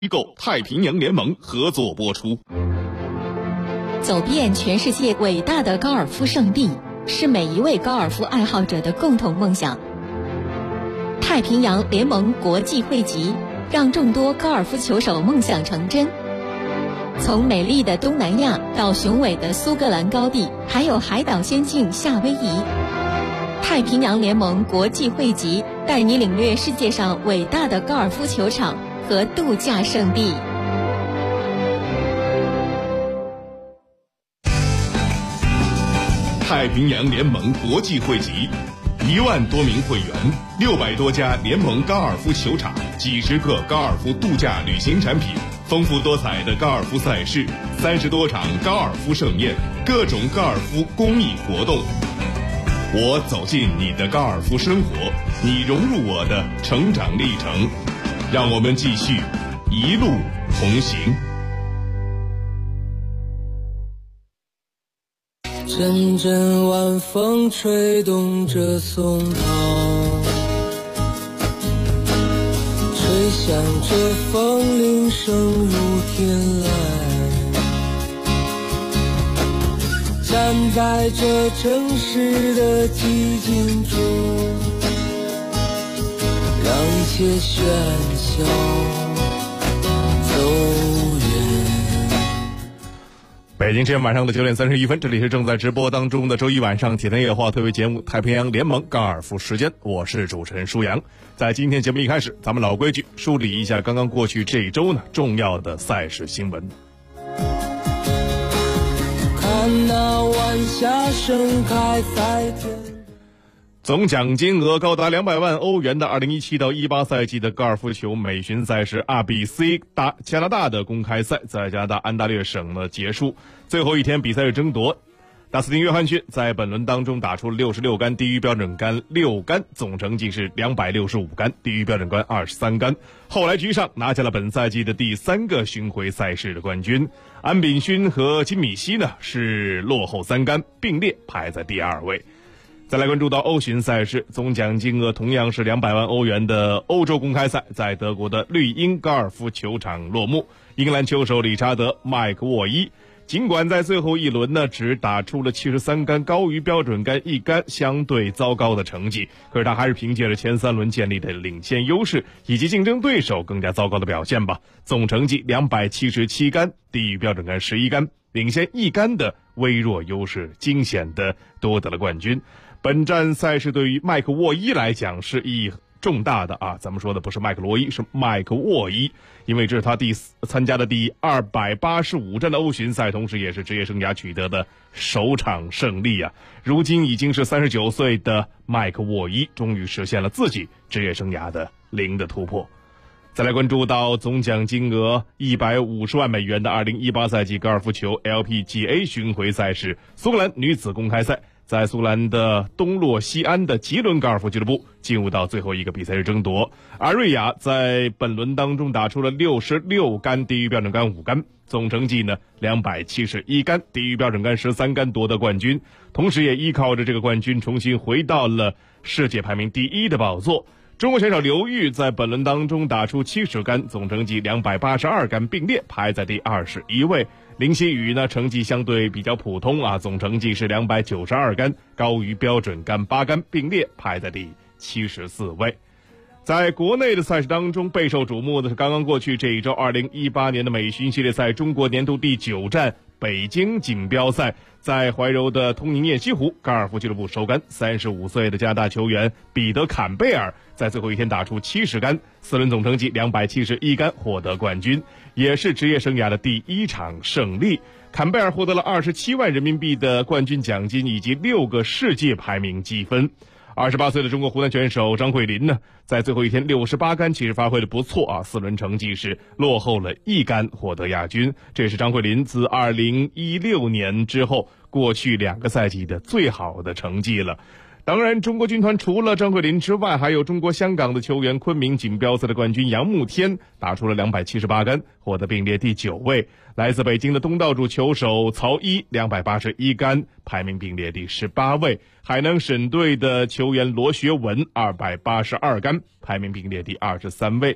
机构太平洋联盟合作播出。 走遍全世界伟大的高尔夫圣地，是每一位高尔夫爱好者的共同梦想。太平洋联盟国际汇集，让众多高尔夫球手梦想成真。从美丽的东南亚到雄伟的苏格兰高地，还有海岛仙境夏威夷，太平洋联盟国际汇集带你领略世界上伟大的高尔夫球场和度假胜地。 太平洋联盟国际汇集，1万多名会员，600多家联盟高尔夫球场，几十个高尔夫度假旅行产品，丰富多彩的高尔夫赛事，30多场高尔夫盛宴，各种高尔夫公益活动。我走进你的高尔夫生活，你融入我的成长历程，让我们继续一路同行。 阵阵晚风吹动着松涛，吹响着风铃声如天籁，站在这城市的寂静中，让一切喧嚣走远。 北京时间晚上的9点31分，这里是正在直播当中的周一晚上铁蛋夜话特别节目《太平洋联盟高尔夫时间》，我是主持人舒阳。在今天节目一开始，咱们老规矩梳理一下刚刚过去这一周呢重要的赛事新闻。 看那晚霞盛开在天， 总奖金额高达200万欧元的2017到18赛季的高尔夫球美巡赛事 RBC 加拿大的公开赛在加拿大安大略省呢结束，最后一天比赛日争夺。达斯汀·约翰逊在本轮当中打出了66杆，低于标准杆6杆，总成绩是265杆，低于标准杆23杆。后来居上，拿下了本赛季的第3个巡回赛事的冠军。安炳勋和金米西呢是落后3杆，并列排在第2位。再来关注到欧巡赛事，总奖金额同样是200万欧元的欧洲公开赛在德国的绿茵高尔夫球场落幕。英格兰球手理查德·麦克沃伊尽管在最后一轮呢只打出了73杆，高于标准杆1杆，相对糟糕的成绩，可是他还是凭借着前3轮建立的领先优势以及竞争对手更加糟糕的表现吧，总成绩277杆，低于标准杆11杆，领先1杆的微弱优势，惊险的夺得了冠军。本站赛事对于麦克沃伊来讲是意义重大的啊，咱们说的不是麦克罗伊，是麦克沃伊，因为这是他参加的第285站的欧巡赛，同时也是职业生涯取得的首场胜利啊。如今已经是39岁的麦克沃伊终于实现了自己职业生涯的0的突破。再来关注到总奖金额150万美元的2018赛季高尔夫球 LPGA 巡回赛事苏格兰女子公开赛，在苏格兰的东洛西安的吉伦高尔夫俱乐部进入到最后一个比赛日争夺。阿瑞亚在本轮当中打出了66杆，低于标准杆5杆，总成绩呢271杆，低于标准杆13杆，夺得冠军，同时也依靠着这个冠军重新回到了世界排名第1的宝座。中国选手刘玉在本轮当中打出70杆，总成绩282杆，并列排在第21位。林希宇呢成绩相对比较普通啊，总成绩是292杆，高于标准杆8杆，并列排在第74位。在国内的赛事当中，备受瞩目的是刚刚过去这一周2018年的美巡系列赛中国年度第9站北京锦标赛，在怀柔的通宁雁西湖高尔夫俱乐部收杆，35岁的加拿大球员彼得·坎贝尔在最后一天打出70杆，4轮总成绩271杆，获得冠军，也是职业生涯的第1场胜利。坎贝尔获得了27万人民币的冠军奖金以及6个世界排名积分。28岁的中国湖南选手张慧琳呢，在最后一天68杆其实发挥的不错啊，4轮成绩是落后了1杆，获得亚军。这也是张慧琳自2016年之后过去2个赛季的最好的成绩了。当然，中国军团除了张慧琳之外，还有中国香港的球员昆明锦标赛的冠军杨慕天打出了278杆，获得并列第9位。来自北京的东道主球手曹一281杆，排名并列第18位。海南省队的球员罗学文282杆，排名并列第23位。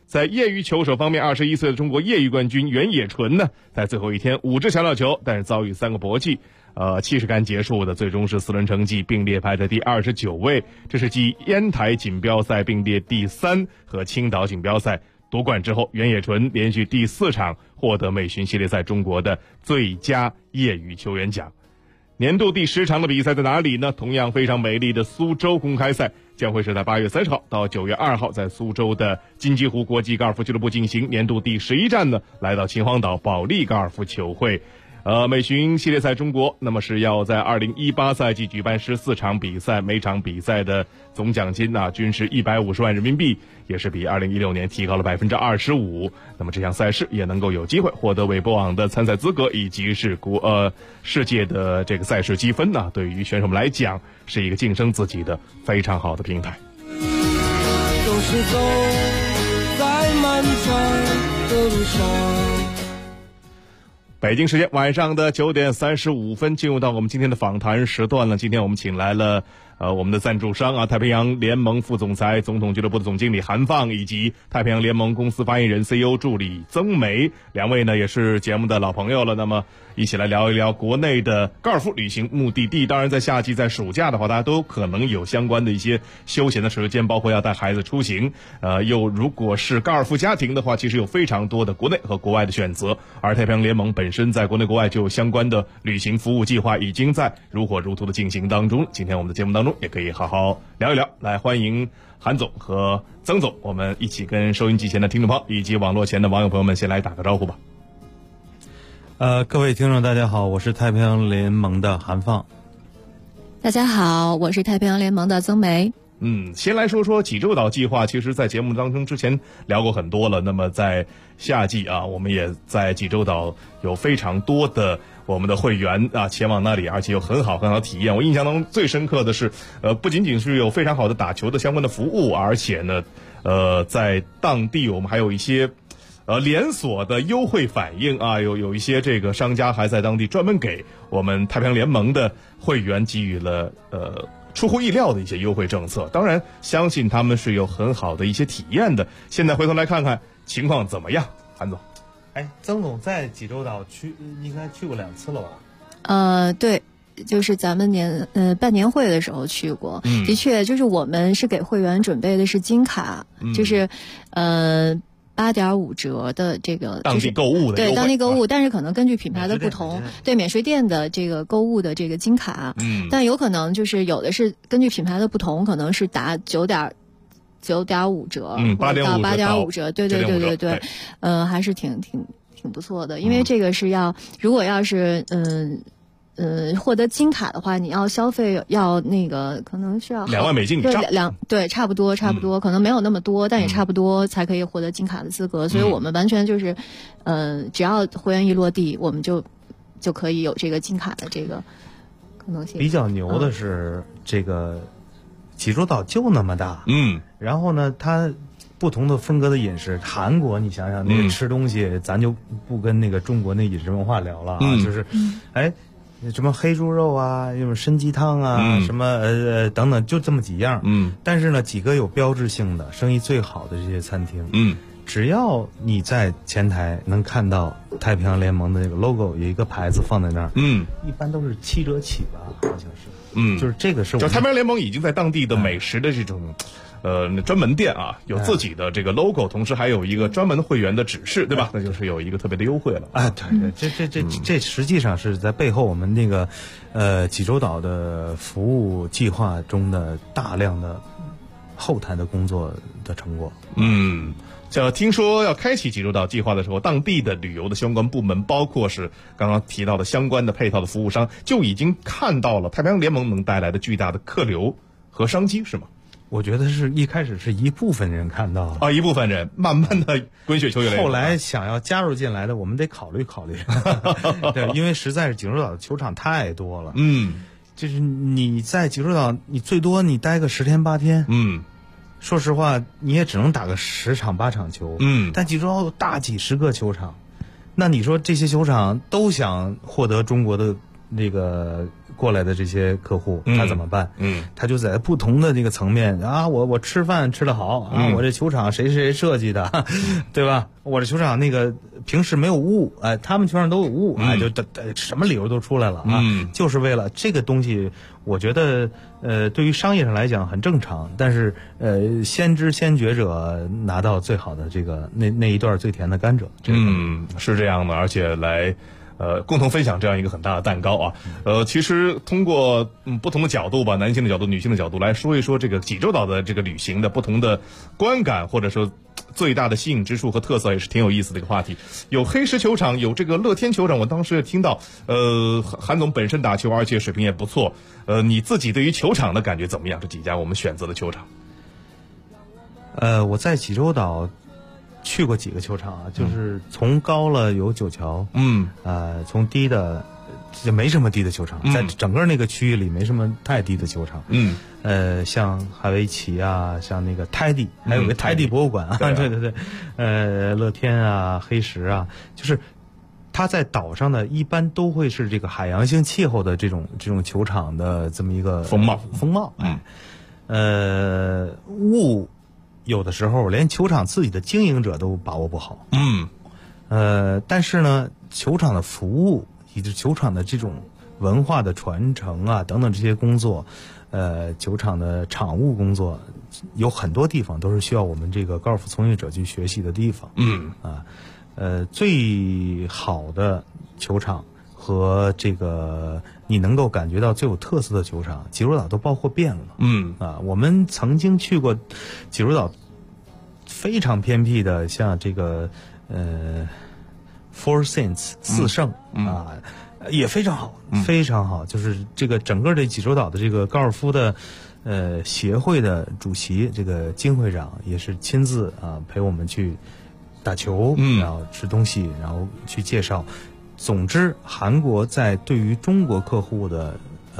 在业余球手方面，21岁的中国业余冠军袁野纯呢，在最后一天5支强调球，但是遭遇3个搏击，70杆结束的，最终是4轮成绩并列排在第29位。这是继烟台锦标赛并列第3和青岛锦标赛夺冠之后，袁野纯连续第4场获得美巡系列赛中国的最佳业余球员奖。年度第10场的比赛在哪里呢？同样非常美丽的苏州公开赛将会是在8月30号到9月2号在苏州的金鸡湖国际高尔夫俱乐部进行。年度第11站呢，来到秦皇岛保利高尔夫球会。美巡系列赛中国那么是要在2018赛季举办14场比赛，每场比赛的总奖金均是150万人民币，也是比2016年提高了25%。那么这项赛事也能够有机会获得韦博网的参赛资格，以及是世界的这个赛事积分对于选手们来讲是一个晋升自己的非常好的平台。 就是走在漫长的路上。 北京时间晚上的9点35分，进入到我们今天的访谈时段了。今天我们请来了我们的赞助商太平洋联盟副总裁、总统俱乐部的总经理韩放，以及太平洋联盟公司发言人 CEO 助理曾梅，两位呢也是节目的老朋友了。那么一起来聊一聊国内的高尔夫旅行目的地。当然在夏季在暑假的话，大家都可能有相关的一些休闲的时间，包括要带孩子出行，又如果是高尔夫家庭的话，其实有非常多的国内和国外的选择。而太平洋联盟本身在国内国外就有相关的旅行服务计划，已经在如火如荼的进行当中。今天我们的节目当中也可以好好聊一聊。来，欢迎韩总和曾总，我们一起跟收音机前的听众朋友以及网络前的网友朋友们先来打个招呼吧。 各位听众大家好，我是太平洋联盟的韩放。 大家好，我是太平洋联盟的曾梅。 先来说说济州岛计划，其实在节目当中之前聊过很多了。那么在夏季我们也在济州岛有非常多的我们的会员前往那里，而且有很好的体验。我印象当中最深刻的是不仅仅是有非常好的打球的相关的服务，而且呢在当地我们还有一些连锁的优惠反应有一些这个商家还在当地专门给我们太平洋联盟的会员给予了出乎意料的一些优惠政策。当然相信他们是有很好的一些体验的。现在回头来看看情况怎么样，韩总。 曾总在济州岛应该去过2次了吧？ 对，就是咱们办年会的时候去过。的确，就是我们是给会员准备的是金卡，就是8.5折的这个当地购物的对当地购物，但是可能根据品牌的不同，对免税店的这个购物的这个金卡，但有可能就是有的是根据品牌的不同，可能是打9.5折，到8.5折，对，还是挺不错的，因为这个是如果要是获得金卡的话，你要消费要那个可能是要 2万美金以上， 对，差不多，可能没有那么多，但也差不多才可以获得金卡的资格。所以我们完全就是，只要会员一落地，我们就可以有这个金卡的这个可能性。 比较牛的是这个济州岛就那么大，然后呢，它不同的风格的饮食，韩国你想想那个吃东西，咱就不跟那个中国那饮食文化聊了就是什么黑猪肉什么参鸡汤什么等等，就这么几样。但是呢，几个有标志性的、生意最好的这些餐厅，只要你在前台能看到太平洋联盟的那个 logo 有一个牌子放在那儿，一般都是7折起吧，好像是。就是这个是我们就太平洋联盟已经在当地的美食的这种专门店有自己的这个 logo，同时还有一个专门的会员的指示，对吧？那就是有一个特别的优惠了。 对，这实际上是在背后我们那个济州岛的服务计划中的大量的后台的工作的成果。 听说要开启济州岛计划的时候，当地的旅游的相关部门，包括是刚刚提到的相关的配套的服务商，就已经看到了太平洋联盟能带来的巨大的客流和商机，是吗？ 我觉得是一开始是一部分人看到了一部分人慢慢的滚雪球越来越多， 后来想要加入进来的，我们得考虑考虑。对，因为实在是济州岛的球场太多了。就是你在济州岛，你最多你待个10天8天。说实话，你也只能打个10场8场球。但济州岛有大几十个球场，那你说这些球场都想获得中国的那个过来的这些客户，他怎么办？他就在不同的这个层面啊，我吃饭吃得好啊，我这球场谁谁设计的，对吧？我这球场那个平时没有雾，哎，他们球场都有雾，哎，就什么理由都出来了啊，就是为了这个东西。我觉得对于商业上来讲很正常，但是先知先觉者拿到最好的这个那一段最甜的甘蔗， 是这样的，而且来共同分享这样一个很大的蛋糕啊。其实通过不同的角度吧，男性的角度、女性的角度来说一说这个济州岛的这个旅行的不同的观感，或者说最大的吸引之处和特色，也是挺有意思的一个话题。有黑石球场，有这个乐天球场，我当时也听到，韩总本身打球，而且水平也不错。你自己对于球场的感觉怎么样？这几家我们选择的球场。 我在济州岛去过几个球场啊，就是从高了有九桥，从低的就没什么低的球场，在整个那个区域里没什么太低的球场，像海维奇啊，像那个泰迪，还有个泰迪博物馆啊，对，乐天啊，黑石啊，就是它在岛上呢，一般都会是这个海洋性气候的这种球场的这么一个风貌，雾。有的时候连球场自己的经营者都把握不好，但是呢，球场的服务以及球场的这种文化的传承啊等等这些工作，球场的场务工作，有很多地方都是需要我们这个高尔夫从业者去学习的地方，最好的球场和这个你能够感觉到最有特色的球场，济州岛都包括遍了。我们曾经去过济州岛非常偏僻的，像这个Four Saints 四圣也非常好，非常好。就是这个整个这济州岛的这个高尔夫的协会的主席，这个金会长也是亲自陪我们去打球，然后吃东西，然后去介绍。总之，韩国在对于中国客户的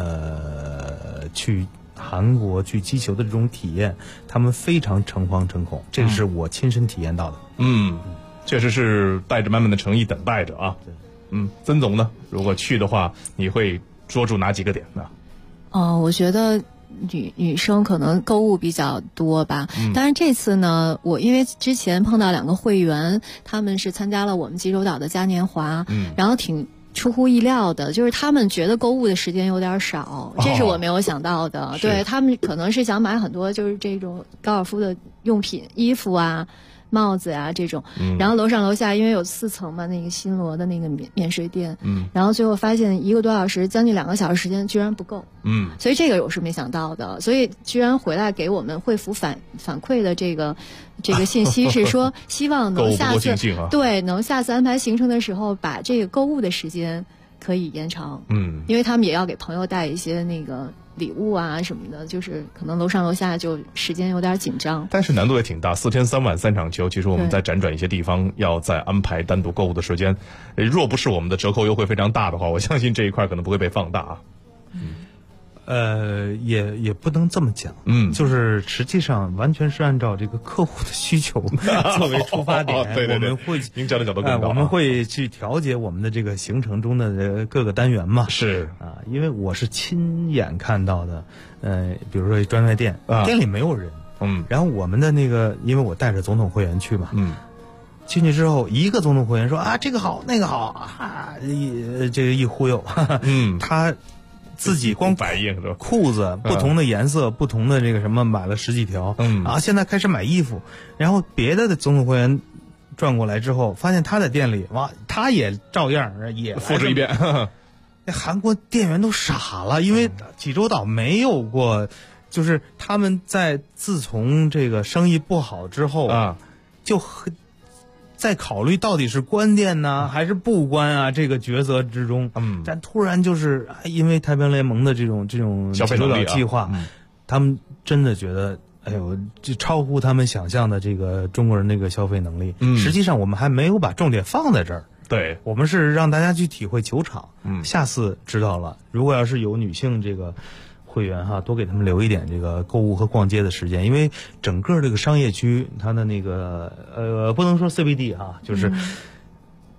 去韩国去击球的这种体验，他们非常诚惶诚恐，这是我亲身体验到的。 确实是带着满满的诚意等待着啊。曾总呢，如果去的话，你会捉住哪几个点呢？ 我觉得女生可能购物比较多吧，当然这次呢，我因为之前碰到2个会员，他们是参加了我们济州岛的嘉年华，然后挺出乎意料的，就是他们觉得购物的时间有点少，这是我没有想到的。对，他们可能是想买很多就是这种高尔夫的用品、衣服啊、帽子啊这种，然后楼上楼下因为有4层嘛，那个新罗的那个免税店，然后最后发现1个多小时，将近2个小时时间居然不够，所以这个我是没想到的，所以居然回来给我们汇复反馈的这个信息是说，希望能下次对能下次安排行程的时候，把这个购物的时间可以延长，因为他们也要给朋友带一些那个礼物啊什么的，就是可能楼上楼下就时间有点紧张， 但是难度也挺大，4天3晚3场球，其实我们在辗转一些地方，要再安排单独购物的时间，若不是我们的折扣优惠非常大的话，我相信这一块可能不会被放大啊。 也不能这么讲，就是实际上完全是按照这个客户的需求作为出发点， 对， 我们会您讲的角度更高， 我们会去调节我们的这个行程中的各个单元嘛， 是因为我是亲眼看到的，比如说专卖店，店里没有人，然后我们的那个，因为我带着总统会员去嘛，进去之后，一个总统会员说这个好那个好这个一忽悠，他自己光反应是吧？ 裤子不同的颜色，不同的这个什么买了10几条，现在开始买衣服，然后别的总统会员转过来之后，发现他在店里，他也照样也复制一遍。 那韩国店员都傻了，因为济州岛没有过，就是他们在自从这个生意不好之后就在考虑到底是关店呢还是不关啊这个抉择之中，但突然就是因为太平洋联盟的这种消费能力计划，他们真的觉得这超乎他们想象的这个中国人那个消费能力。实际上我们还没有把重点放在这儿， 对， 我们是让大家去体会球场。下次知道了，如果要是有女性这个会员多给他们留一点这个购物和逛街的时间，因为整个这个商业区它的那个不能说 CBD 就是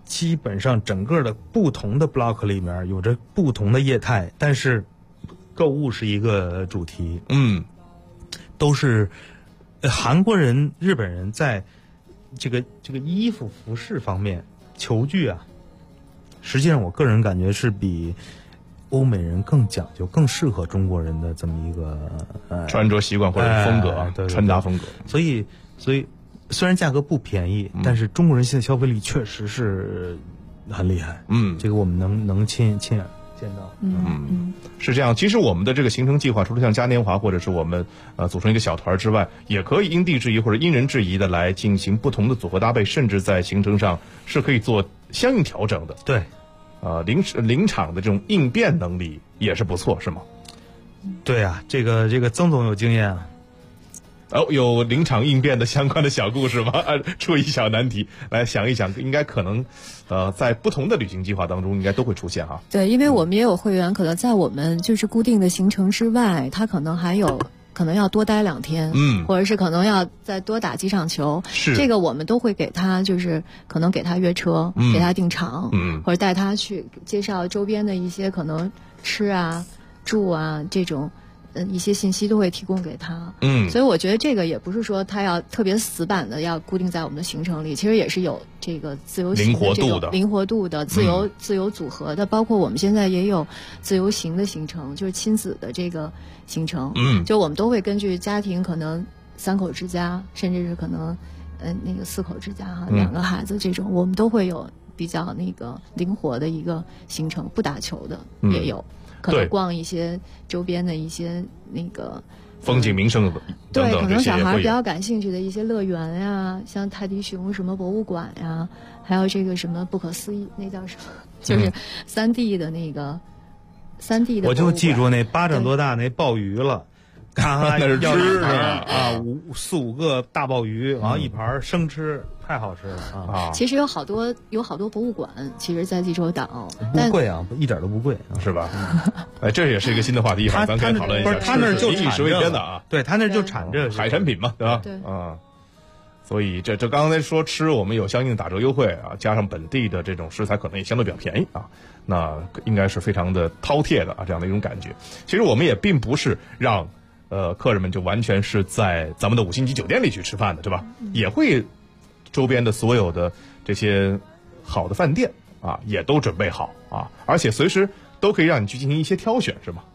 基本上整个的不同的 block 里面有着不同的业态，但是购物是一个主题。都是韩国人、日本人在这个衣服服饰方面，球具啊，实际上我个人感觉是比欧美人更讲究，更适合中国人的这么一个穿着习惯或者风格， 对穿搭风格。 所以虽然价格不便宜，但是中国人现在消费力确实是很厉害。这个我们能亲眼见到。 是这样。其实我们的这个行程计划，除了像嘉年华或者是我们组成一个小团之外，也可以因地制宜或者因人制宜的来进行不同的组合搭配，甚至在行程上是可以做相应调整的。 对， 临场的这种应变能力也是不错，是吗？ 对啊，这个曾总有经验啊。 有临场应变的相关的小故事吗？出一小难题，来想一想，应该可能，在不同的旅行计划当中，应该都会出现哈。 对，因为我们也有会员，可能在我们就是固定的行程之外，他可能要多待2天，或者是可能要再多打几场球。 是这个我们都会给他，就是可能给他约车，给他订场，或者带他去介绍周边的一些可能吃啊、住啊这种。一些信息都会提供给他，所以我觉得这个也不是说他要特别死板的要固定在我们的行程里，其实也是有这个自由行的这种灵活度的自由组合的，包括我们现在也有自由行的行程，就是亲子的这个行程，就我们都会根据家庭可能3口之家，甚至是可能那个4口之家哈，2个孩子这种，我们都会有比较那个灵活的一个行程，不打球的也有。可能逛一些周边的一些那个风景名胜等等， 对，可能小孩比较感兴趣的一些乐园呀，像泰迪熊什么博物馆呀，还有这个什么不可思议，那叫什么？就是3D 的那个3D 的。 我就记住那巴掌多大那鲍鱼了。看那是吃啊，4、5个大鲍鱼，然后一盘生吃，太好吃了啊！ 其实有好多博物馆，其实，在济州岛不贵啊，一点都不贵， 是吧？这也是一个新的话题，一会儿咱可以讨论一下。 他那就以食为天的啊， 对他那就产这海产品嘛，对吧？ 对啊，所以这刚才说吃，我们有相应的打折优惠啊，加上本地的这种食材，可能也相对比较便宜啊，那应该是非常的饕餮的啊，这样的一种感觉。其实我们也并不是让。客人们就完全是在咱们的5星级酒店里去吃饭的，对吧？也会周边的所有的这些好的饭店啊，也都准备好啊，而且随时都可以让你去进行一些挑选，是吗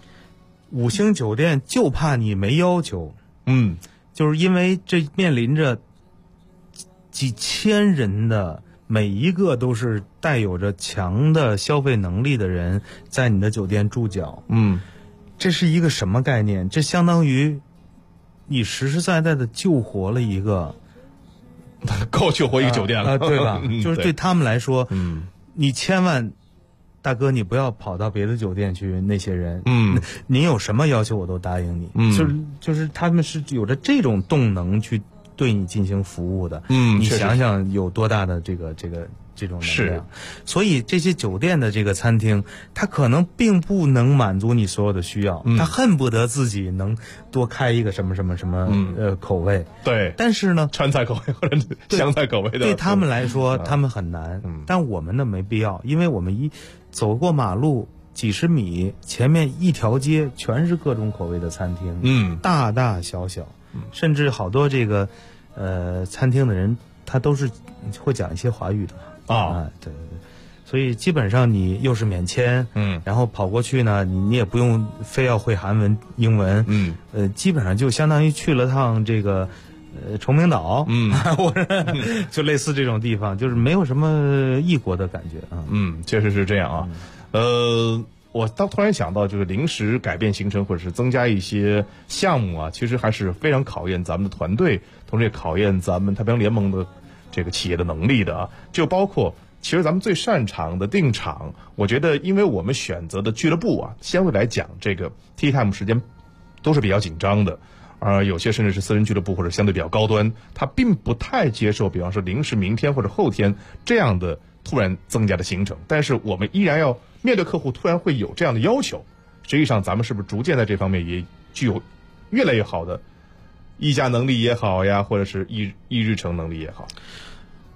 ？5星酒店就怕你没要求，就是因为这面临着几千人的，每一个都是带有着强的消费能力的人在你的酒店驻脚，这是一个什么概念？这相当于你实实在在的救活了一个， 够救活一个酒店了， 对吧？就是对他们来说，你千万，大哥，你不要跑到别的酒店去。那些人，您有什么要求我都答应你。就是他们是有着这种动能去对你进行服务的。你想想有多大的这种能量，所以这些酒店的这个餐厅，它可能并不能满足你所有的需要，他恨不得自己能多开一个什么口味， 对， 但是呢， 川菜口味或者湘菜口味的， 对他们来说，他们很难，但我们呢没必要，因为我们走过马路几十米，前面一条街全是各种口味的餐厅，大大小小，甚至好多这个餐厅的人，他都是会讲一些华语的。对，所以基本上你又是免签，然后跑过去呢，你也不用非要会韩文、英文，基本上就相当于去了趟这个崇明岛，或者就类似这种地方，就是没有什么异国的感觉啊。 确实是这样啊。我突然想到，就是临时改变行程或者是增加一些项目啊，其实还是非常考验咱们的团队，同时也考验咱们太平洋联盟的这个企业的能力的啊。就包括其实咱们最擅长的订场，我觉得因为我们选择的俱乐部啊，相对来讲这个 tea time 时间都是比较紧张的，有些甚至是私人俱乐部或者相对比较高端，他并不太接受比方说临时明天或者后天这样的突然增加的行程，但是我们依然要面对客户突然会有这样的要求，实际上咱们是不是逐渐在这方面也具有越来越好的议价能力也好呀，或者是议日程能力也好？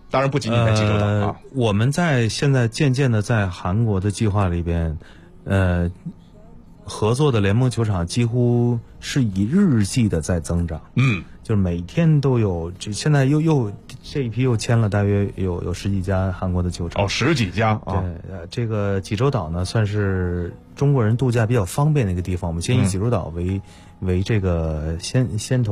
当然不仅仅在济州岛啊。 我们现在渐渐的在韩国的计划里边，合作的联盟球场几乎是以日计的在增长。就是每天都有，现在又这一批又签了大约有10几家韩国的球场。 10几家啊。 对，这个济州岛呢算是中国人度假比较方便的一个地方。我们先以济州岛为这个先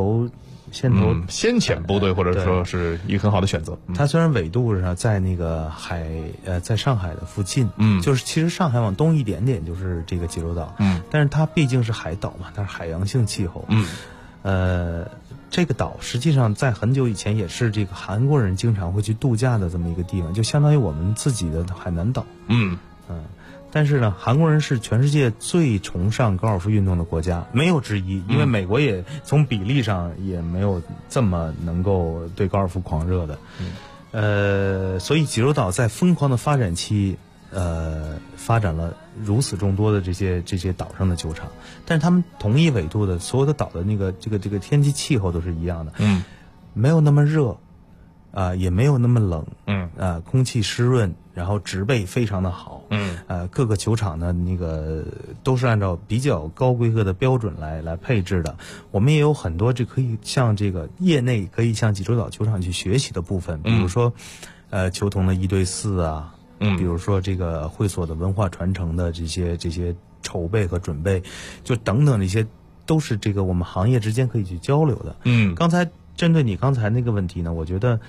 遣部队，或者说是一个很好的选择。 它虽然纬度上在那个在上海的附近，就是其实上海往东一点点就是这个济州岛，但是它毕竟是海岛嘛，它是海洋性气候，这个岛实际上在很久以前也是这个韩国人经常会去度假的这么一个地方，就相当于我们自己的海南岛。但是呢，韩国人是全世界最崇尚高尔夫运动的国家，没有之一。因为美国也从比例上也没有这么能够对高尔夫狂热的。所以济州岛在疯狂的发展期，发展了如此众多的这些岛上的球场，但是他们同一纬度的所有的岛的这个天气气候都是一样的，没有那么热，也没有那么冷，空气湿润，然后植被非常的好，各个球场呢那个都是按照比较高规格的标准来配置的。我们也有很多可以向这个业内可以向济州岛球场去学习的部分，比如说球童的1对4啊。比如说这个会所的文化传承的这些筹备和准备，就等等这些都是这个我们行业之间可以去交流的。刚才针对你刚才那个问题呢，我觉得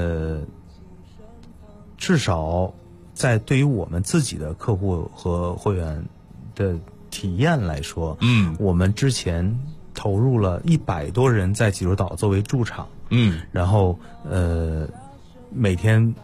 至少在对于我们自己的客户和会员的体验来说，我们之前投入了100多人在济州岛作为驻场，然后每天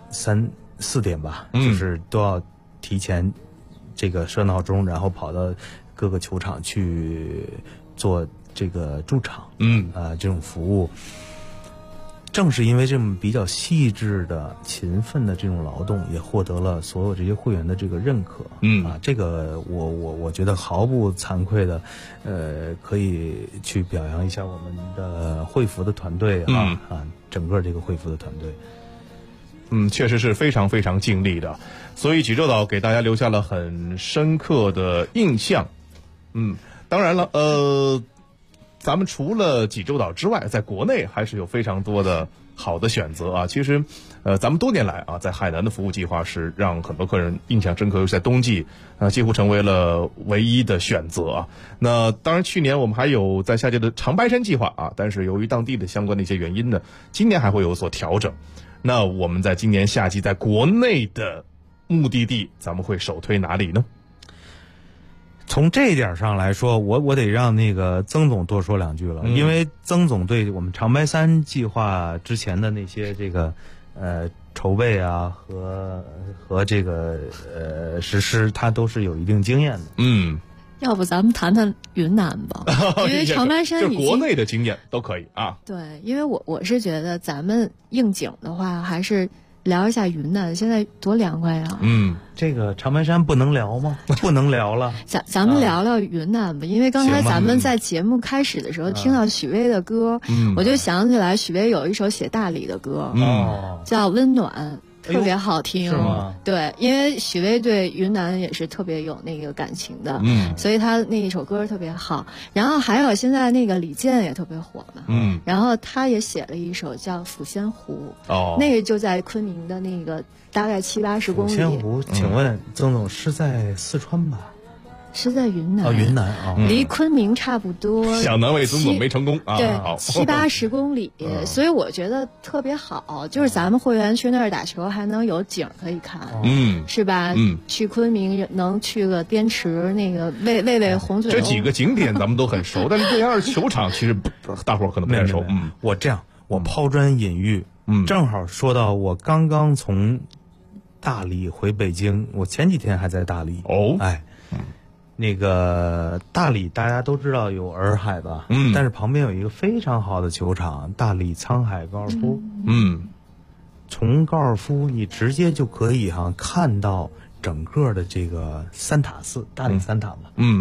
4点吧，就是都要提前这个设闹钟，然后跑到各个球场去做这个驻场，这种服务。正是因为这么比较细致的、勤奋的这种劳动，也获得了所有这些会员的这个认可。这个我觉得毫不惭愧的，可以去表扬一下我们的会服的团队整个这个会服的团队。 确实是非常非常尽力的，所以济州岛给大家留下了很深刻的印象。当然了，咱们除了济州岛之外，在国内还是有非常多的好的选择啊。其实，咱们多年来在海南的服务计划是让很多客人印象深刻，尤其在冬季，几乎成为了唯一的选择啊。那当然，去年我们还有在夏季的长白山计划但是由于当地的相关的一些原因呢，今年还会有所调整。那我们在今年夏季在国内的目的地，咱们会首推哪里呢？ 从这一点上来说，我得让那个曾总多说2句了，因为曾总对我们长白山计划之前的那些这个筹备和这个实施，他都是有一定经验的。 要不咱们谈谈云南吧，因为长白山就是国内的经验都可以啊。 对，因为我是觉得咱们应景的话，还是聊一下云南，现在多凉快啊！ 这个长白山不能聊吗？不能聊了。 咱们聊聊云南吧，因为刚才咱们在节目开始的时候听到许巍的歌，我就想起来许巍有一首写大理的歌，叫《温暖》。特别好听， 是吗？ 对，因为许巍对云南也是特别有那个感情的，所以他那一首歌特别好。然后还有现在那个李健也特别火嘛，然后他也写了一首叫《抚仙湖》，那个就在昆明的那个大概70-80公里。 抚仙湖，请问曾总是在四川吧？ 是在云南， 云南离昆明差不多。 想难为曾总没成功对，70-80公里，所以我觉得特别好。就是咱们会员去那儿打球，还能有景可以看，是吧？去昆明能去个滇池，那个喂红嘴。 这几个景点咱们都很熟，但是这样球场其实大伙儿可能不太熟。 我抛砖引玉，正好说到我刚刚从大理回北京，我前几天还在大理。那个大理大家都知道有洱海吧，但是旁边有一个非常好的球场，大理沧海高尔夫。从高尔夫你直接就可以看到整个的这个三塔寺，大理三塔嘛。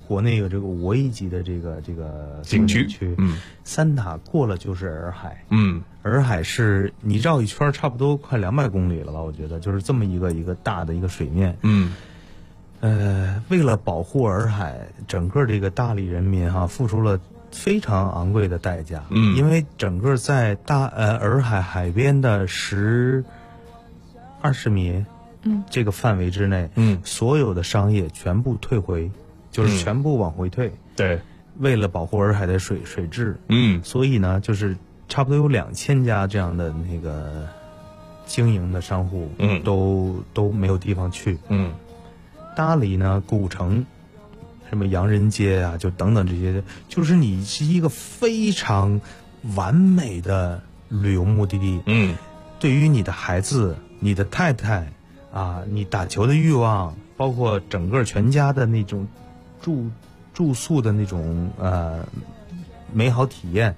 国内有这个5A级的这个景区， 三塔过了就是洱海，洱海是你绕一圈差不多快200公里了吧？我觉得就是这么一个大的一个水面，为了保护洱海，整个这个大理人民付出了非常昂贵的代价，因为整个在洱海海边的20米，这个范围之内，所有的商业全部退回，就是全部往回退。 对， 为了保护洱海的水质，所以呢，就是差不多有2000家这样的那个经营的商户，都没有地方去。大理呢，古城，什么洋人街啊，就等等这些，就是你是一个非常完美的旅游目的地。对于你的孩子、你的太太啊，你打球的欲望，包括整个全家的那种住宿的那种美好体验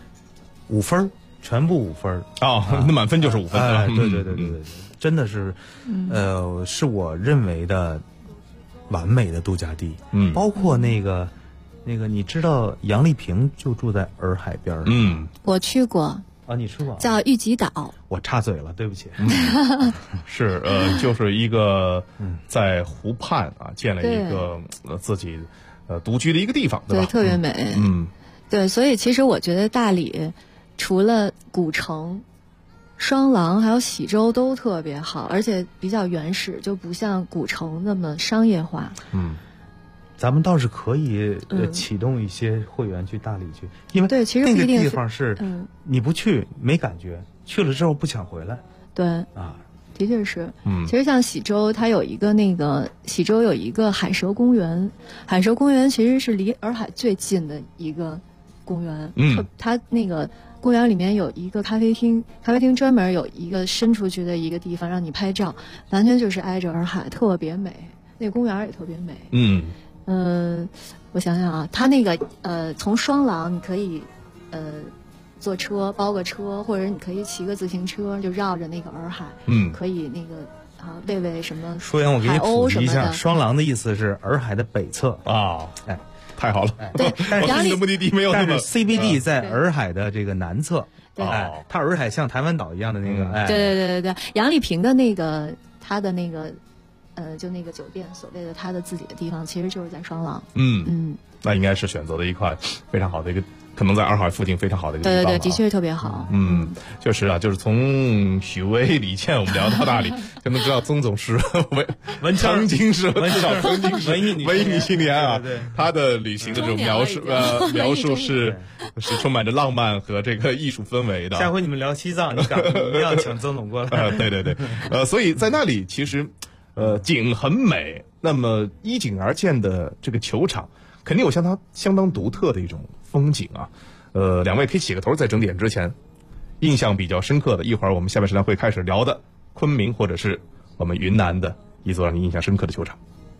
，5分，全部5分那满分就是5分。 对，真的是，是我认为的完美的度假地。包括那个，你知道杨丽萍就住在洱海边儿。 我去过。 你去过？ 叫玉吉岛。 我插嘴了，对不起。 是就是一个在湖畔建了一个自己独居的一个地方，对吧？ 对，特别美。对，所以其实我觉得大理除了古城、双廊还有喜洲都特别好，而且比较原始，就不像古城那么商业化。 咱们倒是可以启动一些会员去大理去，因为对，其实那个地方是你不去没感觉，去了之后不想回来。 对的确是。其实像喜洲，它有一个喜洲有一个海蛇公园，海蛇公园其实是离洱海最近的一个公园。它那个公园里面有一个咖啡厅，咖啡厅专门有一个伸出去的一个地方让你拍照，完全就是挨着洱海，特别美。那个公园也特别美。我想想啊，它那个从双廊你可以坐车包个车，或者你可以骑个自行车，就绕着那个洱海，可以那个喂什么说阳，我给你普及一下，双廊的意思是洱海的北侧太好了。 对， 但是你的目的地没有那么， 但是 CBD 在洱海的这个南侧。它洱海像台湾岛一样的那个。 对，杨丽萍的那个他的那个。就那个酒店，所谓的他的自己的地方，其实就是在双廊。 那应该是选择了一块非常好的一个，可能在洱海附近非常好的一个地方。 对，的确是特别好。 确实就是从许巍、李健我们聊到大理，就能知道曾总是曾经是至少曾经是文艺女青年他的旅行的这种描述是充满着浪漫和这个艺术氛围的。 下回你们聊西藏，你一定要请曾总过来。 对，所以在那里其实。景很美，那么依景而建的这个球场肯定有相当独特的一种风景啊。两位可以起个头，在整点之前，印象比较深刻的，一会儿我们下面时段会开始聊的昆明或者是我们云南的一座让你印象深刻的球场。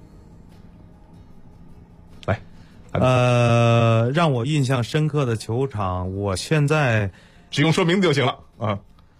来， 让我印象深刻的球场，我现在只用说名字就行了啊。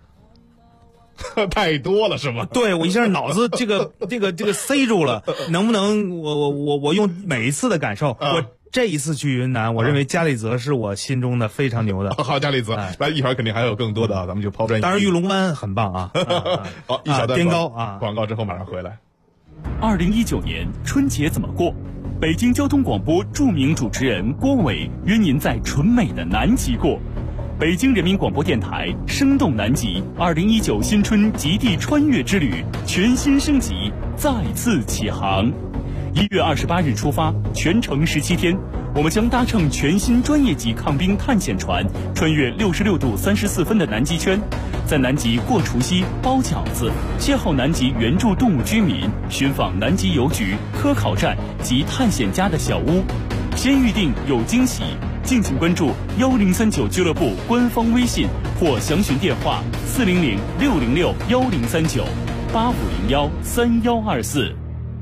太多了是吗？ 对，我一下脑子这个塞住了，能不能我用每一次的感受？我这一次去云南，我认为加里泽是我心中的非常牛的。 好，加里泽，来一会儿肯定还有更多的，咱们就抛砖引玉。 当然，玉龙湾很棒啊。 好，一小段颠高广告之后马上回来。 2019年春节怎么过？北京交通广播著名主持人郭伟约您在纯美的南极过。北京人民广播电台生动南极2019新春极地穿越之旅全新升级，再次起航。1月28日出发，全程17天，我们将搭乘全新专业级抗冰探险船，穿越66度34分的南极圈，在南极过除夕、包饺子，邂逅南极原住动物居民，寻访南极邮局、科考站及探险家的小屋。先预定有惊喜，敬请关注1039俱乐部官方微信或详询电话400-606-1039-8501-3124。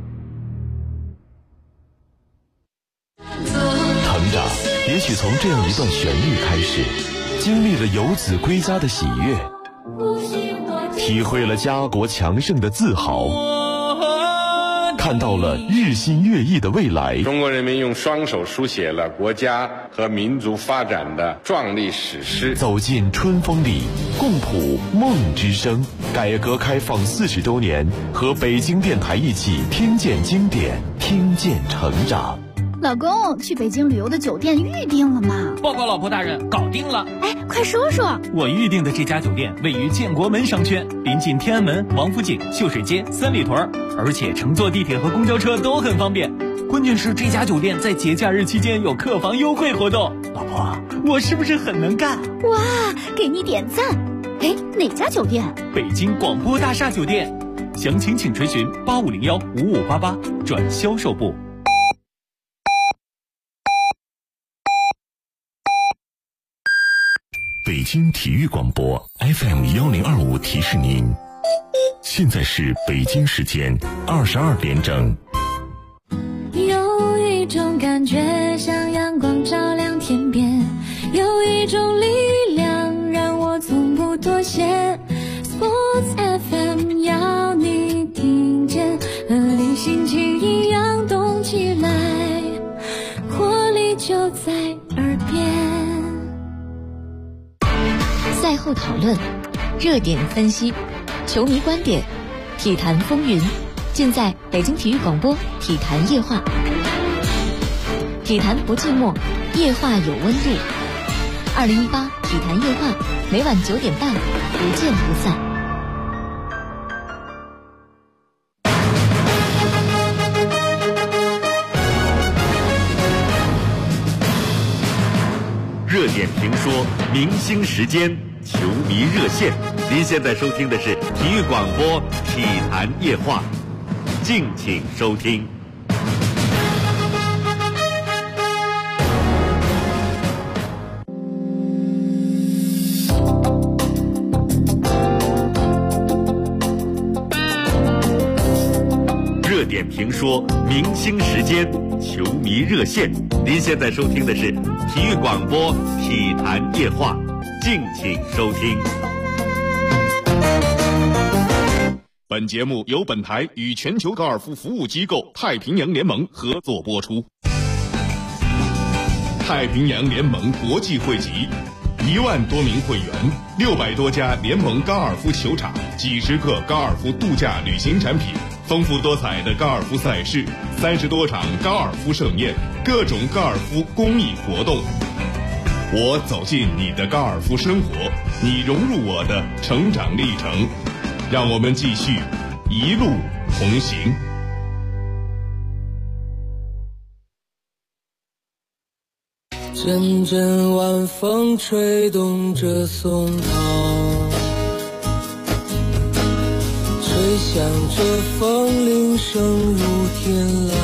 成长也许从这样一段旋律开始，经历了游子归家的喜悦，体会了家国强盛的自豪， 看到了日新月异的未来。 中国人民用双手书写了国家和民族发展的壮丽史诗。 走进春风里，共谱梦之声。改革开放40周年，和北京电台一起听见经典，听见成长。 老公，去北京旅游的酒店预定了吗？ 报告老婆大人，搞定了。 哎，快说说。 我预定的这家酒店位于建国门商圈，临近天安门、王府井、秀水街、三里屯，而且乘坐地铁和公交车都很方便。关键是这家酒店在节假日期间有客房优惠活动。老婆，我是不是很能干？ 哇，给你点赞。哎，哪家酒店？ 北京广播大厦酒店。详情请垂询8501-5588转销售部。 北京体育广播 FM1025提示您，现在是北京时间22点整。 有一种感觉像阳光照亮天边，有一种力量让我从不妥协。Sports FM 要你听见，和你心情一样动起来，活力就在耳边。 赛后讨论，热点分析，球迷观点，体坛风云，尽在北京体育广播体坛夜话。体坛不寂寞，夜话有温度。2018体坛夜话，每晚9点半，不见不散。 热点评说，明星时间，球迷热线。您现在收听的是体育广播体坛夜话，敬请收听。热点评说，明星时间，球迷热线。您现在收听的是体育广播体坛夜话，敬请收听。 本节目由本台与全球高尔夫服务机构太平洋联盟合作播出。太平洋联盟国际汇集，1万多名会员，600多家联盟高尔夫球场，几十个高尔夫度假旅行产品，丰富多彩的高尔夫赛事，30多场高尔夫盛宴，各种高尔夫公益活动。我走进你的高尔夫生活，你融入我的成长历程，让我们继续一路同行。 阵阵晚风吹动着松涛，吹响着风铃声如天籁，